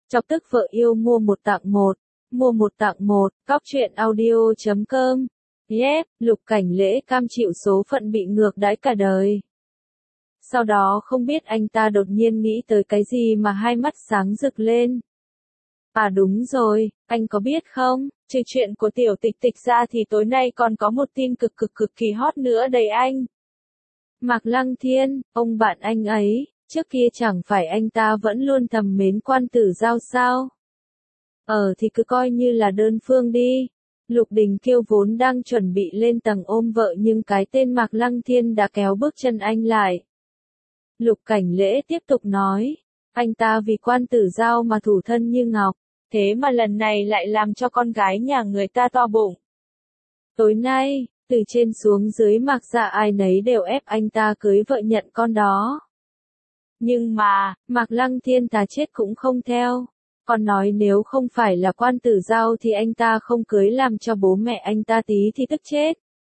Chọc tức vợ yêu mua một tặng một. Mua một tặng một, cóc truyện audio.com. Yep, Lục Cảnh Lễ cam chịu số phận bị ngược đãi cả đời. Sau đó không biết anh ta đột nhiên nghĩ tới cái gì mà hai mắt sáng rực lên. À đúng rồi, anh có biết không, trừ chuyện của tiểu tịch tịch ra thì tối nay còn có một tin cực kỳ hot nữa đấy anh. Mạc Lăng Thiên, ông bạn anh ấy, trước kia chẳng phải anh ta vẫn luôn thầm mến Quan Tử Giao sao? Thì cứ coi như là đơn phương đi. Lục Đình Kiêu vốn đang chuẩn bị lên tầng ôm vợ nhưng cái tên Mạc Lăng Thiên đã kéo bước chân anh lại. Lục Cảnh Lễ tiếp tục nói, anh ta vì Quan Tử Giao mà thủ thân như ngọc, thế mà lần này lại làm cho con gái nhà người ta to bụng. Tối nay, từ trên xuống dưới Mạc gia ai nấy đều ép anh ta cưới vợ nhận con đó. Nhưng mà, Mạc Lăng Thiên thà chết cũng không theo. Còn nói nếu không phải là Quan Tử Giao thì anh ta không cưới làm cho bố mẹ anh ta tí thì tức chết.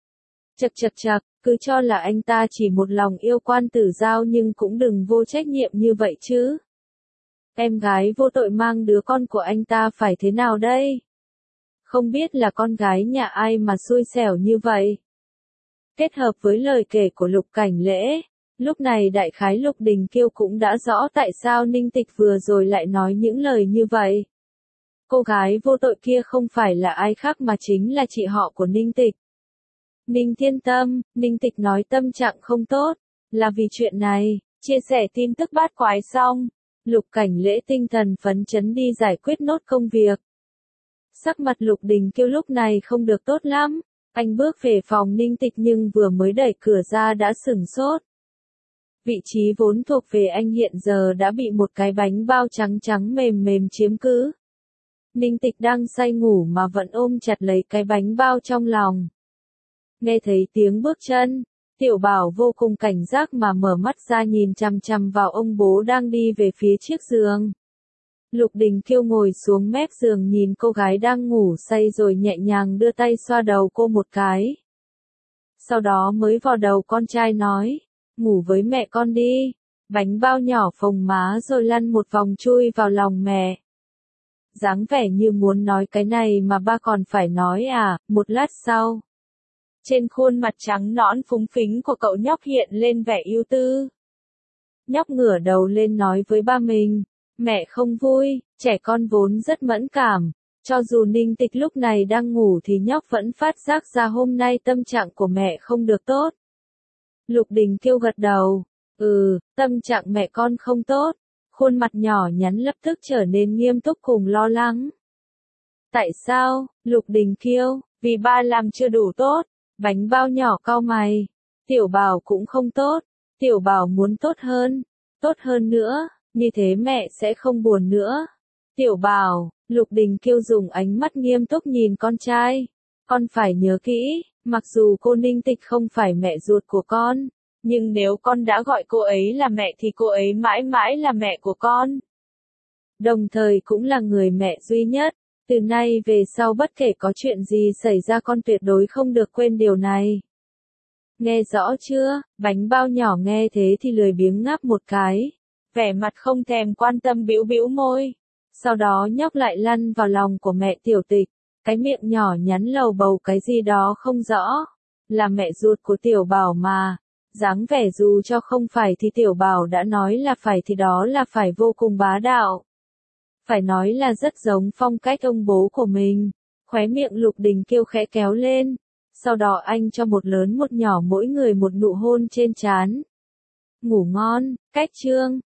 Chật, cứ cho là anh ta chỉ một lòng yêu Quan Tử Giao nhưng cũng đừng vô trách nhiệm như vậy chứ. Em gái vô tội mang đứa con của anh ta phải thế nào đây? Không biết là con gái nhà ai mà xui xẻo như vậy. Kết hợp với lời kể của Lục Cảnh Lễ, lúc này đại khái Lục Đình Kiêu cũng đã rõ tại sao Ninh Tịch vừa rồi lại nói những lời như vậy. Cô gái vô tội kia không phải là ai khác mà chính là chị họ của Ninh Tịch. Ninh Thiên Tâm, Ninh Tịch nói tâm trạng không tốt, là vì chuyện này, chia sẻ tin tức bát quái xong, Lục Cảnh Lễ tinh thần phấn chấn đi giải quyết nốt công việc. Sắc mặt Lục Đình Kiêu lúc này không được tốt lắm, anh bước về phòng Ninh Tịch nhưng vừa mới đẩy cửa ra đã sửng sốt. Vị trí vốn thuộc về anh hiện giờ đã bị một cái bánh bao trắng mềm chiếm cứ. Ninh Tịch đang say ngủ mà vẫn ôm chặt lấy cái bánh bao trong lòng. Nghe thấy tiếng bước chân, Tiểu Bảo vô cùng cảnh giác mà mở mắt ra nhìn chằm vào ông bố đang đi về phía chiếc giường. Lục Đình Kiêu ngồi xuống mép giường nhìn cô gái đang ngủ say rồi nhẹ nhàng đưa tay xoa đầu cô một cái. Sau đó mới vò đầu con trai nói, ngủ với mẹ con đi. Bánh bao nhỏ phồng má rồi lăn một vòng chui vào lòng mẹ. Dáng vẻ như muốn nói cái này mà ba còn phải nói à, một lát sau. Trên khuôn mặt trắng nõn phúng phính của cậu nhóc hiện lên vẻ ưu tư. Nhóc ngửa đầu lên nói với ba mình, mẹ không vui, trẻ con vốn rất mẫn cảm. Cho dù Ninh Tịch lúc này đang ngủ thì nhóc vẫn phát giác ra hôm nay tâm trạng của mẹ không được tốt. Lục Đình Kiêu gật đầu, tâm trạng mẹ con không tốt. Khuôn mặt nhỏ nhắn lập tức trở nên nghiêm túc cùng lo lắng. Tại sao, Lục Đình Kiêu, vì ba làm chưa đủ tốt. Bánh bao nhỏ cau mày. Tiểu Bảo cũng không tốt. Tiểu Bảo muốn tốt hơn nữa, như thế mẹ sẽ không buồn nữa. Tiểu Bảo, Lục Đình Kiêu dùng ánh mắt nghiêm túc nhìn con trai. Con phải nhớ kỹ, mặc dù cô Ninh Tịch không phải mẹ ruột của con, nhưng nếu con đã gọi cô ấy là mẹ thì cô ấy mãi mãi là mẹ của con. Đồng thời cũng là người mẹ duy nhất. Từ nay về sau bất kể có chuyện gì xảy ra con tuyệt đối không được quên điều này. Nghe rõ chưa? Bánh bao nhỏ nghe thế thì lười biếng ngáp một cái. Vẻ mặt không thèm quan tâm bĩu môi. Sau đó nhóc lại lăn vào lòng của mẹ Tiểu Tịch. Cái miệng nhỏ nhắn lầu bầu cái gì đó không rõ. Là mẹ ruột của Tiểu Bảo mà. Dáng vẻ dù cho không phải thì Tiểu Bảo đã nói là phải thì đó là phải vô cùng bá đạo. Phải nói là rất giống phong cách ông bố của mình. Khóe miệng Lục Đình Kiêu khẽ kéo lên. Sau đó anh cho một lớn một nhỏ mỗi người một nụ hôn trên trán. Ngủ ngon, cách chương.